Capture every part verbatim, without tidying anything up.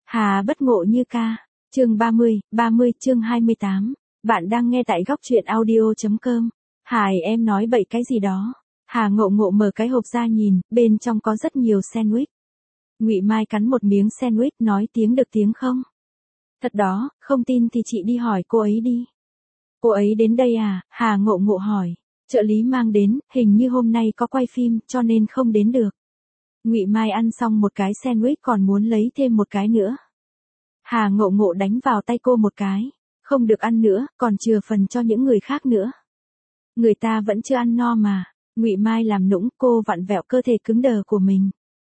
Hà bất ngộ như ca. Chương ba mươi, ba mươi chương hai mươi tám. Bạn đang nghe tại góc truyện audio.com. Hải em nói bậy cái gì đó. Hà ngộ ngộ mở cái hộp ra nhìn, bên trong có rất nhiều sandwich. Ngụy Mai cắn một miếng sandwich nói tiếng được tiếng không? Thật đó, không tin thì chị đi hỏi cô ấy đi. Cô ấy đến đây à? Hà ngộ ngộ hỏi. Trợ lý mang đến, hình như hôm nay có quay phim, cho nên không đến được. Ngụy Mai ăn xong một cái sandwich còn muốn lấy thêm một cái nữa. Hà ngộ ngộ đánh vào tay cô một cái. Không được ăn nữa, còn chừa phần cho những người khác nữa. Người ta vẫn chưa ăn no mà. Ngụy Mai làm nũng, cô vặn vẹo cơ thể cứng đờ của mình.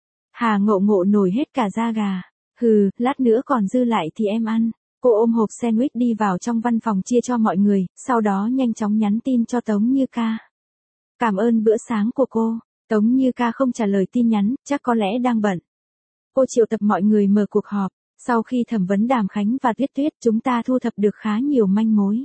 Hà ngộ ngộ nổi hết cả da gà. Hừ, lát nữa còn dư lại thì em ăn. Cô ôm hộp sandwich đi vào trong văn phòng chia cho mọi người, sau đó nhanh chóng nhắn tin cho Tống Như Ca. Cảm ơn bữa sáng của cô. Tống Như Ca không trả lời tin nhắn, chắc có lẽ đang bận. Cô triệu tập mọi người mở cuộc họp. Sau khi thẩm vấn Đàm Khánh và Tuyết Tuyết, chúng ta thu thập được khá nhiều manh mối.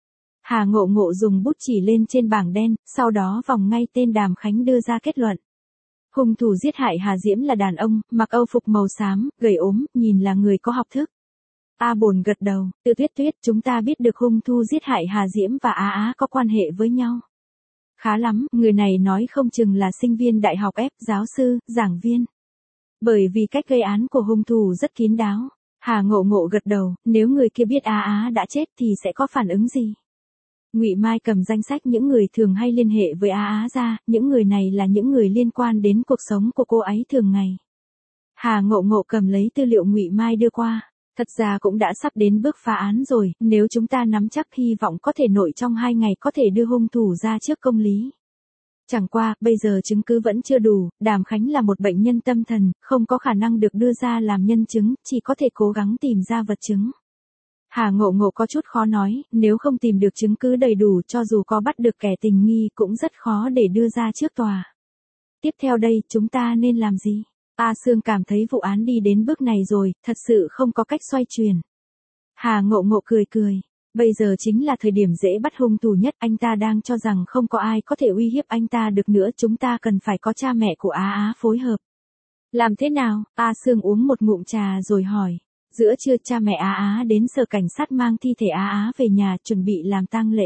Hà ngộ ngộ dùng bút chỉ lên trên bảng đen, sau đó vòng ngay tên Đàm Khánh đưa ra kết luận. Hung thủ giết hại Hà Diễm là đàn ông, mặc âu phục màu xám, gầy ốm, nhìn là người có học thức. A Bồn gật đầu, từ Tuyết Tuyết chúng ta biết được hung thủ giết hại Hà Diễm và Á Á có quan hệ với nhau. Khá lắm, người này nói không chừng là sinh viên đại học F, giáo sư, giảng viên. Bởi vì cách gây án của hung thủ rất kín đáo. Hà ngộ ngộ gật đầu, nếu người kia biết Á Á đã chết thì sẽ có phản ứng gì? Ngụy Mai cầm danh sách những người thường hay liên hệ với Á Á ra, những người này là những người liên quan đến cuộc sống của cô ấy thường ngày. Hà ngộ ngộ cầm lấy tư liệu Ngụy Mai đưa qua. Thật ra cũng đã sắp đến bước phá án rồi, nếu chúng ta nắm chắc hy vọng có thể nội trong hai ngày có thể đưa hung thủ ra trước công lý. Chẳng qua, bây giờ chứng cứ vẫn chưa đủ, Đàm Khánh là một bệnh nhân tâm thần, không có khả năng được đưa ra làm nhân chứng, chỉ có thể cố gắng tìm ra vật chứng. Hà ngộ ngộ có chút khó nói, nếu không tìm được chứng cứ đầy đủ cho dù có bắt được kẻ tình nghi cũng rất khó để đưa ra trước tòa. Tiếp theo đây, chúng ta nên làm gì? A Sương cảm thấy vụ án đi đến bước này rồi, thật sự không có cách xoay chuyển. Hà ngộ ngộ cười cười. Bây giờ chính là thời điểm dễ bắt hung thủ nhất, anh ta đang cho rằng không có ai có thể uy hiếp anh ta được nữa, chúng ta cần phải có cha mẹ của Á Á phối hợp. Làm thế nào? A Sương uống một ngụm trà rồi hỏi. Giữa trưa cha mẹ Á Á đến sở cảnh sát mang thi thể Á Á về nhà chuẩn bị làm tang lễ.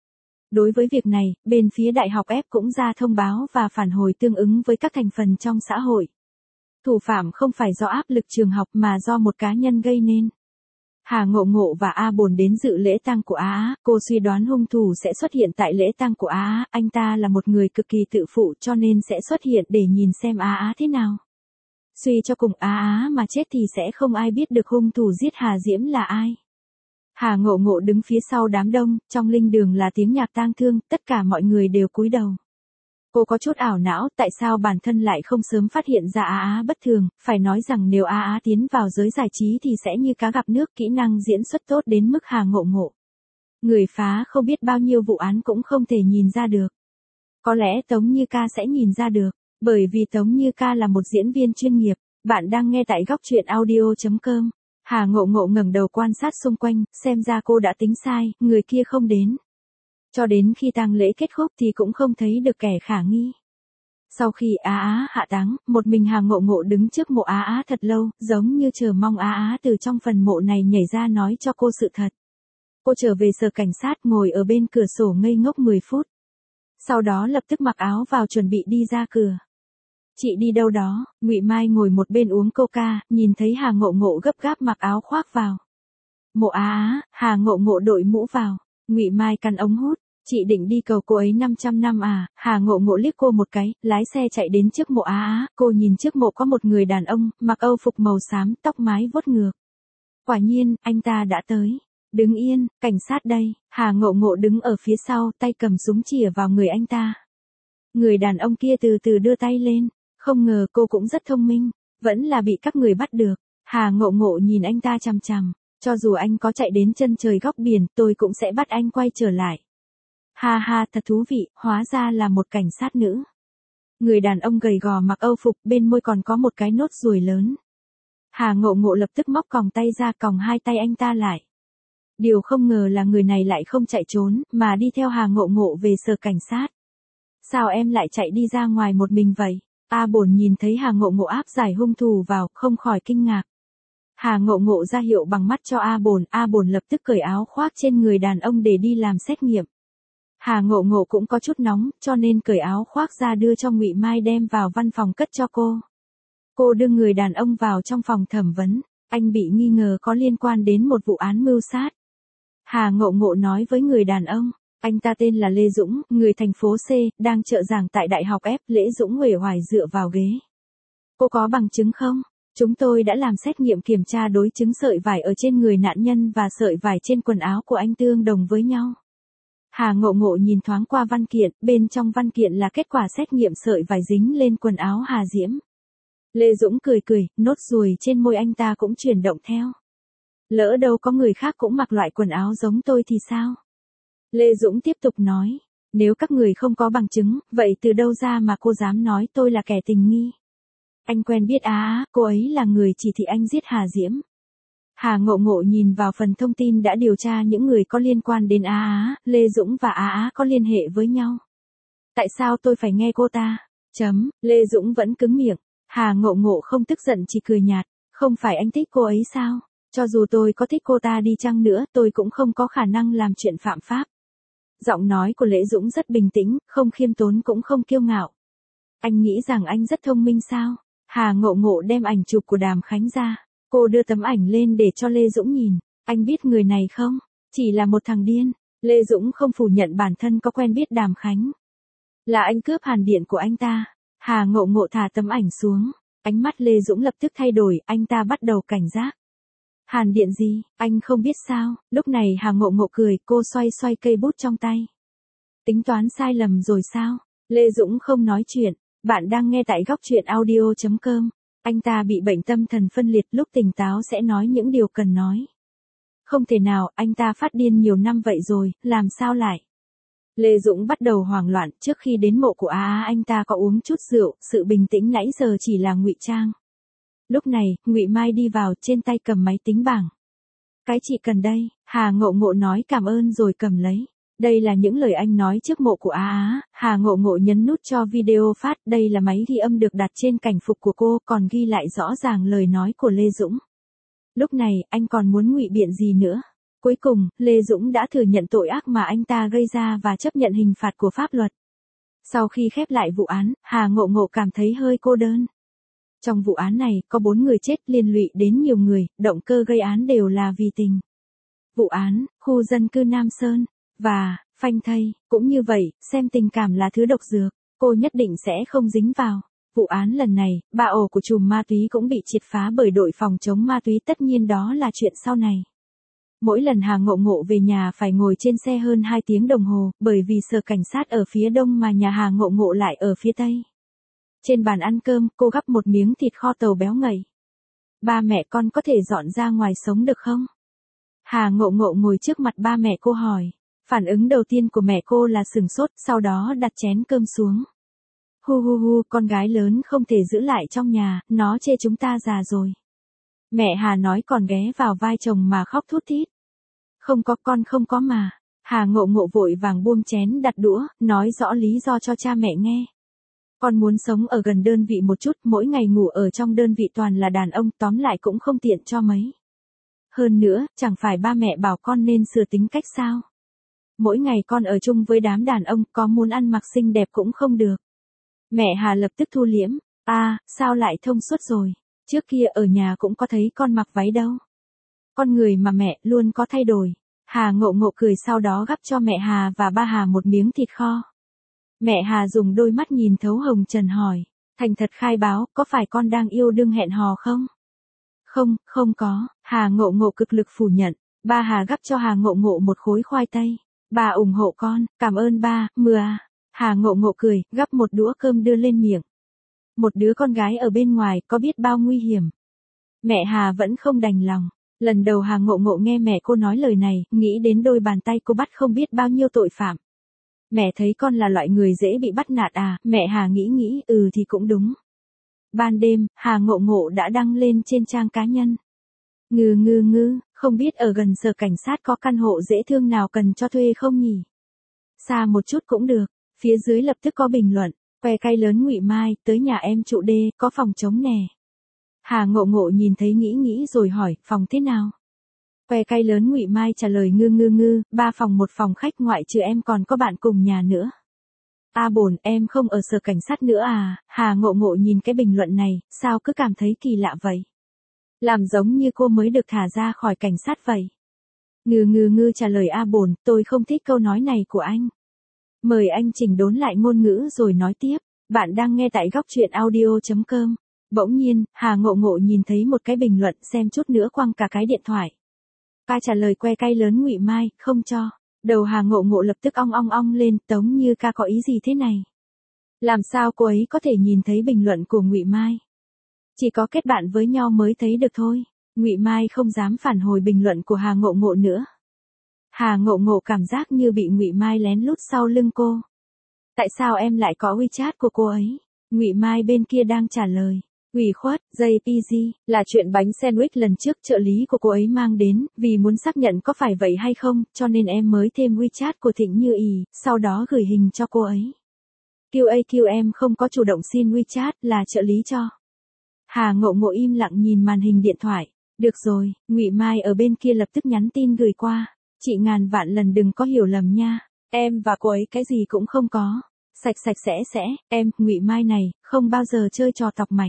Đối với việc này, bên phía đại học F cũng ra thông báo và phản hồi tương ứng với các thành phần trong xã hội. Thủ phạm không phải do áp lực trường học mà do một cá nhân gây nên. Hà ngộ ngộ và A Bồn đến dự lễ tang của Á Á, cô suy đoán hung thủ sẽ xuất hiện tại lễ tang của Á Á, anh ta là một người cực kỳ tự phụ cho nên sẽ xuất hiện để nhìn xem Á Á thế nào. Suy cho cùng Á Á mà chết thì sẽ không ai biết được hung thủ giết Hà Diễm là ai. Hà ngộ ngộ đứng phía sau đám đông, trong linh đường là tiếng nhạc tang thương, tất cả mọi người đều cúi đầu. Cô có chút ảo não, tại sao bản thân lại không sớm phát hiện ra Á Á bất thường, phải nói rằng nếu Á Á tiến vào giới giải trí thì sẽ như cá gặp nước, kỹ năng diễn xuất tốt đến mức Hà ngộ ngộ. Người phá không biết bao nhiêu vụ án cũng không thể nhìn ra được. Có lẽ Tống Như Ca sẽ nhìn ra được, bởi vì Tống Như Ca là một diễn viên chuyên nghiệp. Bạn đang nghe tại góc truyện audio.com. Hà ngộ ngộ ngẩng đầu quan sát xung quanh, xem ra cô đã tính sai, người kia không đến. Cho đến khi tang lễ kết thúc thì cũng không thấy được kẻ khả nghi. Sau khi Á Á hạ táng, một mình Hà ngộ ngộ đứng trước mộ Á Á thật lâu, giống như chờ mong Á Á từ trong phần mộ này nhảy ra nói cho cô sự thật. Cô trở về sở cảnh sát ngồi ở bên cửa sổ ngây ngốc mười phút. Sau đó lập tức mặc áo vào chuẩn bị đi ra cửa. Chị đi đâu đó? Ngụy Mai ngồi một bên uống coca, nhìn thấy Hà ngộ ngộ gấp gáp mặc áo khoác vào. Mộ Á Á, Hà ngộ ngộ đội mũ vào. Ngụy Mai căn ống hút. Chị định đi cầu cô ấy năm trăm năm à? Hà ngộ ngộ liếc cô một cái, lái xe chạy đến trước mộ Á Á, cô nhìn trước mộ có một người đàn ông, mặc âu phục màu xám, tóc mái vuốt ngược. Quả nhiên, anh ta đã tới. Đứng yên, cảnh sát đây. Hà ngộ ngộ đứng ở phía sau, tay cầm súng chĩa vào người anh ta. Người đàn ông kia từ từ đưa tay lên, không ngờ cô cũng rất thông minh, vẫn là bị các người bắt được. Hà ngộ ngộ nhìn anh ta chằm chằm, cho dù anh có chạy đến chân trời góc biển, tôi cũng sẽ bắt anh quay trở lại. Ha ha, thật thú vị, hóa ra là một cảnh sát nữ. Người đàn ông gầy gò mặc âu phục, bên môi còn có một cái nốt ruồi lớn. Hà ngộ ngộ lập tức móc còng tay ra, còng hai tay anh ta lại. Điều không ngờ là người này lại không chạy trốn, mà đi theo Hà ngộ ngộ về sở cảnh sát. Sao em lại chạy đi ra ngoài một mình vậy? A Bồn nhìn thấy Hà ngộ ngộ áp giải hung thủ vào, không khỏi kinh ngạc. Hà Ngộ Ngộ ra hiệu bằng mắt cho A Bồn, A Bồn lập tức cởi áo khoác trên người đàn ông để đi làm xét nghiệm. Hà Ngộ Ngộ cũng có chút nóng, cho nên cởi áo khoác ra đưa cho Ngụy Mai đem vào văn phòng cất cho cô. Cô đưa người đàn ông vào trong phòng thẩm vấn, anh bị nghi ngờ có liên quan đến một vụ án mưu sát. Hà Ngộ Ngộ nói với người đàn ông, anh ta tên là Lê Dũng, người thành phố C, đang trợ giảng tại Đại học F. Lễ Dũng uể oải dựa vào ghế. Cô có bằng chứng không? Chúng tôi đã làm xét nghiệm kiểm tra đối chứng sợi vải ở trên người nạn nhân và sợi vải trên quần áo của anh tương đồng với nhau. Hà Ngộ Ngộ nhìn thoáng qua văn kiện, bên trong văn kiện là kết quả xét nghiệm sợi vải dính lên quần áo Hà Diễm. Lê Dũng cười cười, nốt ruồi trên môi anh ta cũng chuyển động theo. Lỡ đâu có người khác cũng mặc loại quần áo giống tôi thì sao? Lê Dũng tiếp tục nói, nếu các người không có bằng chứng, vậy từ đâu ra mà cô dám nói tôi là kẻ tình nghi? Anh quen biết Á Á, cô ấy là người chỉ thị anh giết Hà Diễm. Hà Ngộ Ngộ nhìn vào phần thông tin đã điều tra những người có liên quan đến Á Á, Lê Dũng và Á Á có liên hệ với nhau. Tại sao tôi phải nghe cô ta? Chấm, Lê Dũng vẫn cứng miệng. Hà Ngộ Ngộ không tức giận chỉ cười nhạt, không phải anh thích cô ấy sao? Cho dù tôi có thích cô ta đi chăng nữa, tôi cũng không có khả năng làm chuyện phạm pháp. Giọng nói của Lễ Dũng rất bình tĩnh, không khiêm tốn cũng không kiêu ngạo. Anh nghĩ rằng anh rất thông minh sao? Hà Ngộ Ngộ đem ảnh chụp của Đàm Khánh ra. Cô đưa tấm ảnh lên để cho Lê Dũng nhìn. Anh biết người này không? Chỉ là một thằng điên. Lê Dũng không phủ nhận bản thân có quen biết Đàm Khánh. Là anh cướp hàn điện của anh ta. Hà Ngộ Ngộ thả tấm ảnh xuống. Ánh mắt Lê Dũng lập tức thay đổi, anh ta bắt đầu cảnh giác. Hàn điện gì, anh không biết sao? Lúc này Hà Ngộ Ngộ cười, cô xoay xoay cây bút trong tay. Tính toán sai lầm rồi sao? Lê Dũng không nói chuyện. Bạn đang nghe tại góc truyện audio chấm com. Anh ta bị bệnh tâm thần phân liệt, lúc tỉnh táo sẽ nói những điều cần nói. Không thể nào, anh ta phát điên nhiều năm vậy rồi, làm sao lại? Lê Dũng bắt đầu hoảng loạn, trước khi đến mộ của Á Á anh ta có uống chút rượu, sự bình tĩnh nãy giờ chỉ là ngụy trang. Lúc này, Ngụy Mai đi vào, trên tay cầm máy tính bảng. Cái chị cần đây, Hà Ngộ Ngộ nói cảm ơn rồi cầm lấy. Đây là những lời anh nói trước mộ của Á Á. Hà Ngộ Ngộ nhấn nút cho video phát, đây là máy ghi âm được đặt trên cảnh phục của cô, còn ghi lại rõ ràng lời nói của Lê Dũng. Lúc này, anh còn muốn ngụy biện gì nữa? Cuối cùng, Lê Dũng đã thừa nhận tội ác mà anh ta gây ra và chấp nhận hình phạt của pháp luật. Sau khi khép lại vụ án, Hà Ngộ Ngộ cảm thấy hơi cô đơn. Trong vụ án này, có bốn người chết liên lụy đến nhiều người, động cơ gây án đều là vì tình. Vụ án, khu dân cư Nam Sơn, và, phanh thây, cũng như vậy, xem tình cảm là thứ độc dược, cô nhất định sẽ không dính vào. Vụ án lần này, ba ổ của trùm ma túy cũng bị triệt phá bởi đội phòng chống ma túy, tất nhiên đó là chuyện sau này. Mỗi lần Hà Ngộ Ngộ về nhà phải ngồi trên xe hơn hai tiếng đồng hồ, bởi vì sở cảnh sát ở phía đông mà nhà Hà Ngộ Ngộ lại ở phía tây. Trên bàn ăn cơm, cô gắp một miếng thịt kho tàu béo ngậy. Ba mẹ con có thể dọn ra ngoài sống được không? Hà Ngộ Ngộ ngồi trước mặt ba mẹ cô hỏi. Phản ứng đầu tiên của mẹ cô là sửng sốt, sau đó đặt chén cơm xuống. Hu hu hu, con gái lớn không thể giữ lại trong nhà, nó chê chúng ta già rồi. Mẹ Hà nói còn ghé vào vai chồng mà khóc thút thít. Không có, con không có mà. Hà Ngộ Ngộ vội vàng buông chén đặt đũa, nói rõ lý do cho cha mẹ nghe. Con muốn sống ở gần đơn vị một chút, mỗi ngày ngủ ở trong đơn vị toàn là đàn ông, tóm lại cũng không tiện cho mấy. Hơn nữa, chẳng phải ba mẹ bảo con nên sửa tính cách sao? Mỗi ngày con ở chung với đám đàn ông, có muốn ăn mặc xinh đẹp cũng không được. Mẹ Hà lập tức thu liễm, à, sao lại thông suốt rồi, trước kia ở nhà cũng có thấy con mặc váy đâu. Con người mà mẹ, luôn có thay đổi. Hà Ngộ Ngộ cười, sau đó gắp cho mẹ Hà và ba Hà một miếng thịt kho. Mẹ Hà dùng đôi mắt nhìn thấu hồng trần hỏi, thành thật khai báo, có phải con đang yêu đương hẹn hò không? Không, không có, Hà Ngộ Ngộ cực lực phủ nhận. Ba Hà gắp cho Hà Ngộ Ngộ một khối khoai tây. Bà ủng hộ con, cảm ơn ba, mưa à. Hà Ngộ Ngộ cười, gắp một đũa cơm đưa lên miệng. Một đứa con gái ở bên ngoài có biết bao nguy hiểm. Mẹ Hà vẫn không đành lòng. Lần đầu Hà Ngộ Ngộ nghe mẹ cô nói lời này, nghĩ đến đôi bàn tay cô bắt không biết bao nhiêu tội phạm. Mẹ thấy con là loại người dễ bị bắt nạt à, mẹ Hà nghĩ nghĩ, ừ thì cũng đúng. Ban đêm, Hà Ngộ Ngộ đã đăng lên trên trang cá nhân. Ngừ ngừ ngừ, không biết ở gần sở cảnh sát có căn hộ dễ thương nào cần cho thuê không nhỉ? Xa một chút cũng được. Phía dưới lập tức có bình luận, que cay lớn Ngụy Mai, tới nhà em trụ đê, có phòng trống nè. Hà Ngộ Ngộ nhìn thấy nghĩ nghĩ rồi hỏi, phòng thế nào? Que cay lớn Ngụy Mai trả lời ngư ngư ngư, ba phòng một phòng khách ngoại trừ em còn có bạn cùng nhà nữa. A bổn, em không ở sở cảnh sát nữa à? Hà Ngộ Ngộ nhìn cái bình luận này, sao cứ cảm thấy kỳ lạ vậy? Làm giống như cô mới được thả ra khỏi cảnh sát vậy. Ngư ngư ngư trả lời A bổn, tôi không thích câu nói này của anh. Mời anh chỉnh đốn lại ngôn ngữ rồi nói tiếp. Bạn đang nghe tại góc truyện audio chấm com. Bỗng nhiên, Hà Ngộ Ngộ nhìn thấy một cái bình luận xem chút nữa quăng cả cái điện thoại. Ca trả lời que cay lớn Ngụy Mai, không cho. Đầu Hà Ngộ Ngộ lập tức ong ong ong lên, Tống Như Ca có ý gì thế này? Làm sao cô ấy có thể nhìn thấy bình luận của Ngụy Mai? Chỉ có kết bạn với nhau mới thấy được thôi. Ngụy Mai không dám phản hồi bình luận của Hà Ngộ Ngộ nữa. Hà Ngộ Ngộ cảm giác như bị Ngụy Mai lén lút sau lưng cô. Tại sao em lại có WeChat của cô ấy? Ngụy Mai bên kia đang trả lời. Ủy khuất, jê pê giê, là chuyện bánh sandwich lần trước trợ lý của cô ấy mang đến, vì muốn xác nhận có phải vậy hay không, cho nên em mới thêm WeChat của Thịnh Như Ý, sau đó gửi hình cho cô ấy. quy a quy em không có chủ động xin WeChat, là trợ lý cho. Hà Ngộ Ngộ im lặng nhìn màn hình điện thoại. Được rồi, Ngụy Mai ở bên kia lập tức nhắn tin gửi qua. Chị ngàn vạn lần đừng có hiểu lầm nha. Em và cô ấy cái gì cũng không có. Sạch sạch sẽ sẽ, em, Ngụy Mai này, không bao giờ chơi trò tọc mạch.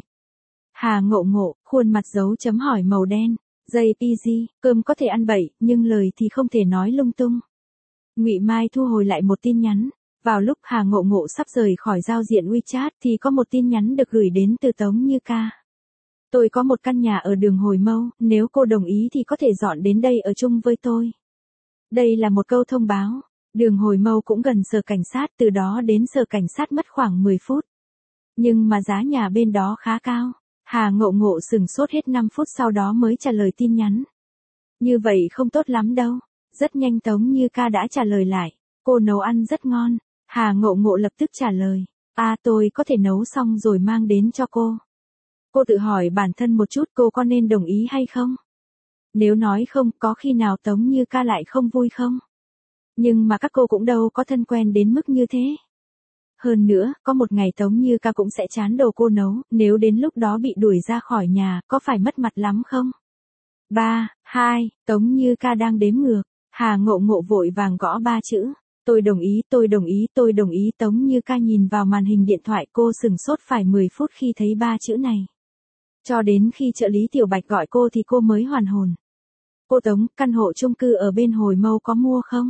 Hà Ngộ Ngộ, khuôn mặt dấu chấm hỏi màu đen. jê pê giê, cơm có thể ăn bậy, nhưng lời thì không thể nói lung tung. Ngụy Mai thu hồi lại một tin nhắn. Vào lúc Hà Ngộ Ngộ sắp rời khỏi giao diện WeChat thì có một tin nhắn được gửi đến từ Tống Như Ca. Tôi có một căn nhà ở đường Hồi Mâu, nếu cô đồng ý thì có thể dọn đến đây ở chung với tôi. Đây là một câu thông báo. Đường Hồi Mâu cũng gần sở cảnh sát, từ đó đến sở cảnh sát mất khoảng mười phút. Nhưng mà giá nhà bên đó khá cao. Hà Ngộ Ngộ sửng sốt hết năm phút sau đó mới trả lời tin nhắn. Như vậy không tốt lắm đâu. Rất nhanh Tống Như Ca đã trả lời lại. Cô nấu ăn rất ngon. Hà Ngộ Ngộ lập tức trả lời. À tôi có thể nấu xong rồi mang đến cho cô. Cô tự hỏi bản thân một chút cô có nên đồng ý hay không? Nếu nói không, có khi nào Tống Như Ca lại không vui không? Nhưng mà các cô cũng đâu có thân quen đến mức như thế. Hơn nữa, có một ngày Tống Như Ca cũng sẽ chán đồ cô nấu, nếu đến lúc đó bị đuổi ra khỏi nhà, có phải mất mặt lắm không? ba, hai, Tống Như Ca đang đếm ngược. Hà Ngộ Ngộ vội vàng gõ ba chữ. Tôi đồng ý, tôi đồng ý, tôi đồng ý. Tống Như Ca nhìn vào màn hình điện thoại cô sửng sốt phải mười phút khi thấy ba chữ này. Cho đến khi trợ lý Tiểu Bạch gọi cô thì cô mới hoàn hồn. Cô Tống, căn hộ chung cư ở bên Hồi Mâu có mua không?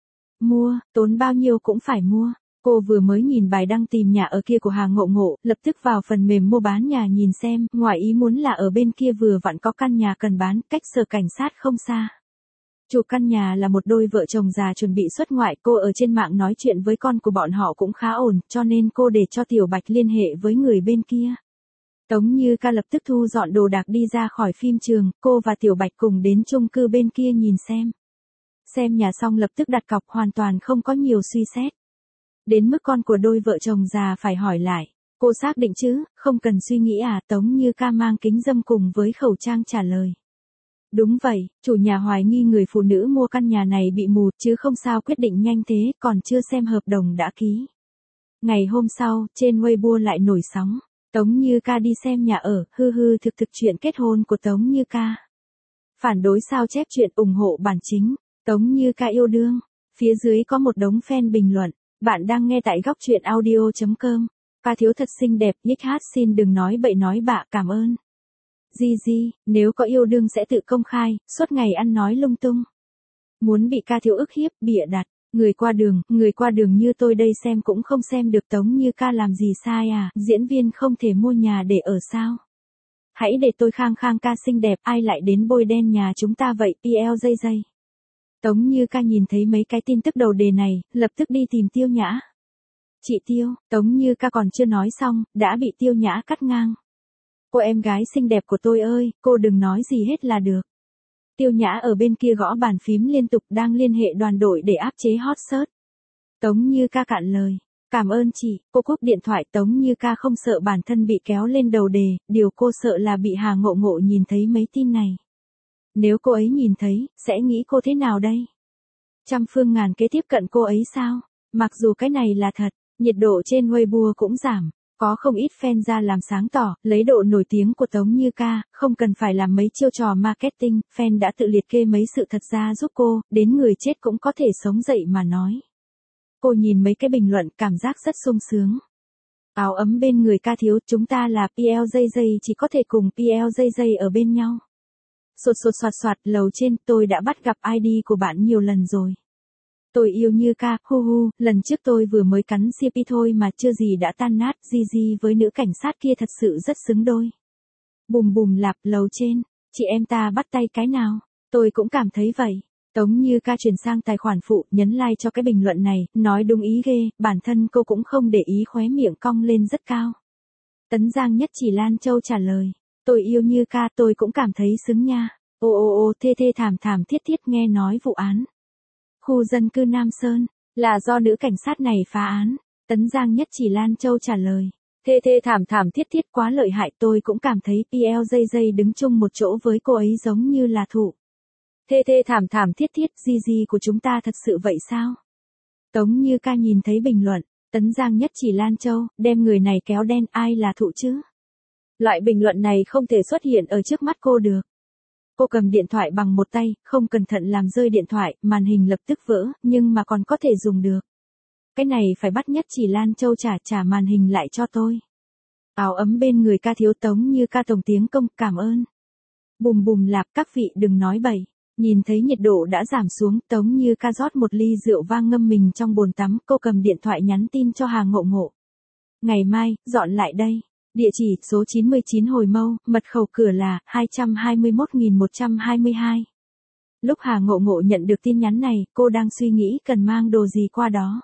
Mua, tốn bao nhiêu cũng phải mua. Cô vừa mới nhìn bài đăng tìm nhà ở kia của Hà Ngộ Ngộ, lập tức vào phần mềm mua bán nhà nhìn xem, ngoài ý muốn là ở bên kia vừa vặn có căn nhà cần bán, cách sở cảnh sát không xa. Chủ căn nhà là một đôi vợ chồng già chuẩn bị xuất ngoại, cô ở trên mạng nói chuyện với con của bọn họ cũng khá ổn, cho nên cô để cho Tiểu Bạch liên hệ với người bên kia. Tống Như Ca lập tức thu dọn đồ đạc đi ra khỏi phim trường, cô và Tiểu Bạch cùng đến chung cư bên kia nhìn xem. Xem nhà xong lập tức đặt cọc hoàn toàn không có nhiều suy xét. Đến mức con của đôi vợ chồng già phải hỏi lại. Cô xác định chứ, không cần suy nghĩ à? Tống Như Ca mang kính râm cùng với khẩu trang trả lời. Đúng vậy, chủ nhà hoài nghi người phụ nữ mua căn nhà này bị mù, chứ không sao quyết định nhanh thế, còn chưa xem hợp đồng đã ký. Ngày hôm sau, trên Weibo lại nổi sóng. Tống Như Ca đi xem nhà ở, hư hư thực thực chuyện kết hôn của Tống Như Ca. Phản đối sao chép chuyện ủng hộ bản chính. Tống Như Ca yêu đương. Phía dưới có một đống fan bình luận. Bạn đang nghe tại góc truyện audio chấm com. Ca thiếu thật xinh đẹp, nhích hát xin đừng nói bậy nói bạ, cảm ơn. Gigi, nếu có yêu đương sẽ tự công khai, suốt ngày ăn nói lung tung. Muốn bị Ca thiếu ức hiếp, bịa đặt. Người qua đường, người qua đường như tôi đây xem cũng không xem được Tống Như Ca làm gì sai à, diễn viên không thể mua nhà để ở sao? Hãy để tôi khang khang ca xinh đẹp, ai lại đến bôi đen nhà chúng ta vậy, pê lờ dây dây. Tống Như Ca nhìn thấy mấy cái tin tức đầu đề này, lập tức đi tìm Tiêu Nhã. Chị Tiêu, Tống Như Ca còn chưa nói xong, đã bị Tiêu Nhã cắt ngang. Cô em gái xinh đẹp của tôi ơi, cô đừng nói gì hết là được. Tiêu Nhã ở bên kia gõ bàn phím liên tục đang liên hệ đoàn đội để áp chế hot search. Tống Như Ca cạn lời. Cảm ơn chị, cô cúp điện thoại. Tống Như Ca không sợ bản thân bị kéo lên đầu đề, điều cô sợ là bị Hà Ngộ Ngộ nhìn thấy mấy tin này. Nếu cô ấy nhìn thấy, sẽ nghĩ cô thế nào đây? Trăm phương ngàn kế tiếp cận cô ấy sao? Mặc dù cái này là thật, nhiệt độ trên Weibo cũng giảm. Có không ít fan ra làm sáng tỏ, lấy độ nổi tiếng của Tống Như Ca, không cần phải làm mấy chiêu trò marketing, fan đã tự liệt kê mấy sự thật ra giúp cô, đến người chết cũng có thể sống dậy mà nói. Cô nhìn mấy cái bình luận cảm giác rất sung sướng. Áo ấm bên người ca thiếu, chúng ta là pê lờ gi gi chỉ có thể cùng pê lờ gi gi ở bên nhau. Sột sột soạt soạt, lầu trên, tôi đã bắt gặp i đê của bạn nhiều lần rồi. Tôi yêu Như Ca, hu hu, lần trước tôi vừa mới cắn xê pê thôi mà chưa gì đã tan nát, Gigi với nữ cảnh sát kia thật sự rất xứng đôi. Bùm bùm lạp, lầu trên, chị em ta bắt tay cái nào, tôi cũng cảm thấy vậy. Tống Như Ca chuyển sang tài khoản phụ, nhấn like cho cái bình luận này, nói đúng ý ghê, bản thân cô cũng không để ý, khóe miệng cong lên rất cao. Tấn Giang Nhất Chỉ Lan Châu trả lời, tôi yêu Như Ca, tôi cũng cảm thấy xứng nha. Ô ô ô, thê thê thảm thảm thiết thiết, nghe nói vụ án khu dân cư Nam Sơn là do nữ cảnh sát này phá án. Tấn Giang Nhất Chỉ Lan Châu trả lời, thê thê thảm thảm thiết thiết quá lợi hại, tôi cũng cảm thấy pê lờ gi gi đứng chung một chỗ với cô ấy giống như là thụ. Thê thê thảm thảm thiết thiết, Gigi của chúng ta thật sự vậy sao? Tống Như Ca nhìn thấy bình luận, Tấn Giang Nhất Chỉ Lan Châu, đem người này kéo đen, ai là thụ chứ? Loại bình luận này không thể xuất hiện ở trước mắt cô được. Cô cầm điện thoại bằng một tay, không cẩn thận làm rơi điện thoại, màn hình lập tức vỡ, nhưng mà còn có thể dùng được. Cái này phải bắt Nhất Chỉ Lan Châu trả trả màn hình lại cho tôi. Áo ấm bên người ca thiếu, Tống Như Ca tổng tiếng công, cảm ơn. Bùm bùm lạp, các vị đừng nói bậy. Nhìn thấy nhiệt độ đã giảm xuống, Tống Như Ca rót một ly rượu vang ngâm mình trong bồn tắm, cô cầm điện thoại nhắn tin cho Hà Ngộ Ngộ. Ngày mai, dọn lại đây. Địa chỉ số chín mươi chín Hồi Mâu, mật khẩu cửa là hai hai mốt nghìn một trăm hai mươi hai. Lúc Hà Ngộ Ngộ nhận được tin nhắn này, cô đang suy nghĩ cần mang đồ gì qua đó.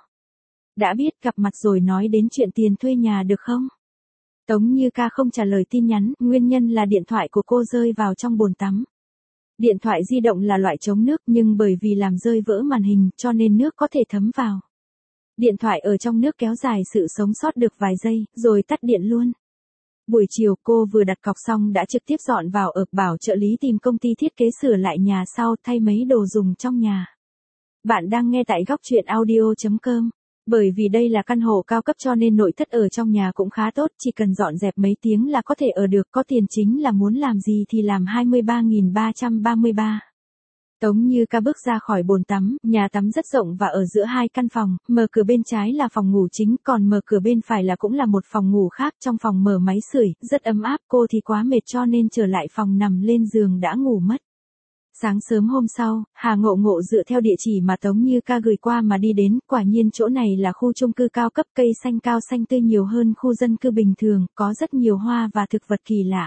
Đã biết gặp mặt rồi nói đến chuyện tiền thuê nhà được không? Tống Như Ca không trả lời tin nhắn, nguyên nhân là điện thoại của cô rơi vào trong bồn tắm. Điện thoại di động là loại chống nước nhưng bởi vì làm rơi vỡ màn hình cho nên nước có thể thấm vào. Điện thoại ở trong nước kéo dài sự sống sót được vài giây, rồi tắt điện luôn. Buổi chiều cô vừa đặt cọc xong đã trực tiếp dọn vào ở, bảo trợ lý tìm công ty thiết kế sửa lại nhà sau, thay mấy đồ dùng trong nhà. Bạn đang nghe tại góc truyện audio chấm com. Bởi vì đây là căn hộ cao cấp cho nên nội thất ở trong nhà cũng khá tốt, chỉ cần dọn dẹp mấy tiếng là có thể ở được, có tiền chính là muốn làm gì thì làm. Hai mươi ba nghìn ba trăm ba mươi ba. Tống Như Ca bước ra khỏi bồn tắm, nhà tắm rất rộng và ở giữa hai căn phòng, mở cửa bên trái là phòng ngủ chính, còn mở cửa bên phải là cũng là một phòng ngủ khác, trong phòng mở máy sưởi, rất ấm áp, cô thì quá mệt cho nên trở lại phòng nằm lên giường đã ngủ mất. Sáng sớm hôm sau, Hà Ngộ Ngộ dựa theo địa chỉ mà Tống Như Ca gửi qua mà đi đến, quả nhiên chỗ này là khu chung cư cao cấp, cây xanh cao xanh tươi nhiều hơn khu dân cư bình thường, có rất nhiều hoa và thực vật kỳ lạ.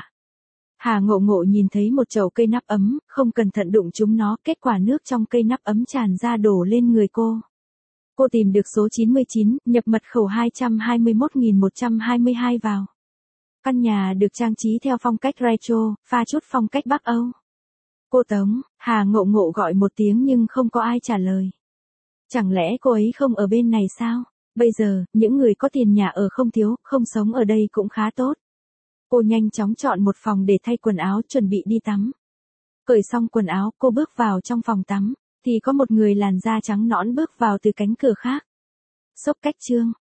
Hà Ngộ Ngộ nhìn thấy một chậu cây nắp ấm, không cẩn thận đụng chúng nó, kết quả nước trong cây nắp ấm tràn ra đổ lên người cô. Cô tìm được số chín mươi chín, nhập mật khẩu hai hai mốt nghìn một trăm hai mươi hai vào. Căn nhà được trang trí theo phong cách retro, pha chút phong cách Bắc Âu. Cô Tống, Hà Ngộ Ngộ gọi một tiếng nhưng không có ai trả lời. Chẳng lẽ cô ấy không ở bên này sao? Bây giờ, những người có tiền nhà ở không thiếu, không sống ở đây cũng khá tốt. Cô nhanh chóng chọn một phòng để thay quần áo, chuẩn bị đi tắm. Cởi xong quần áo, cô bước vào trong phòng tắm, thì có một người làn da trắng nõn bước vào từ cánh cửa khác. Xốc cách trương,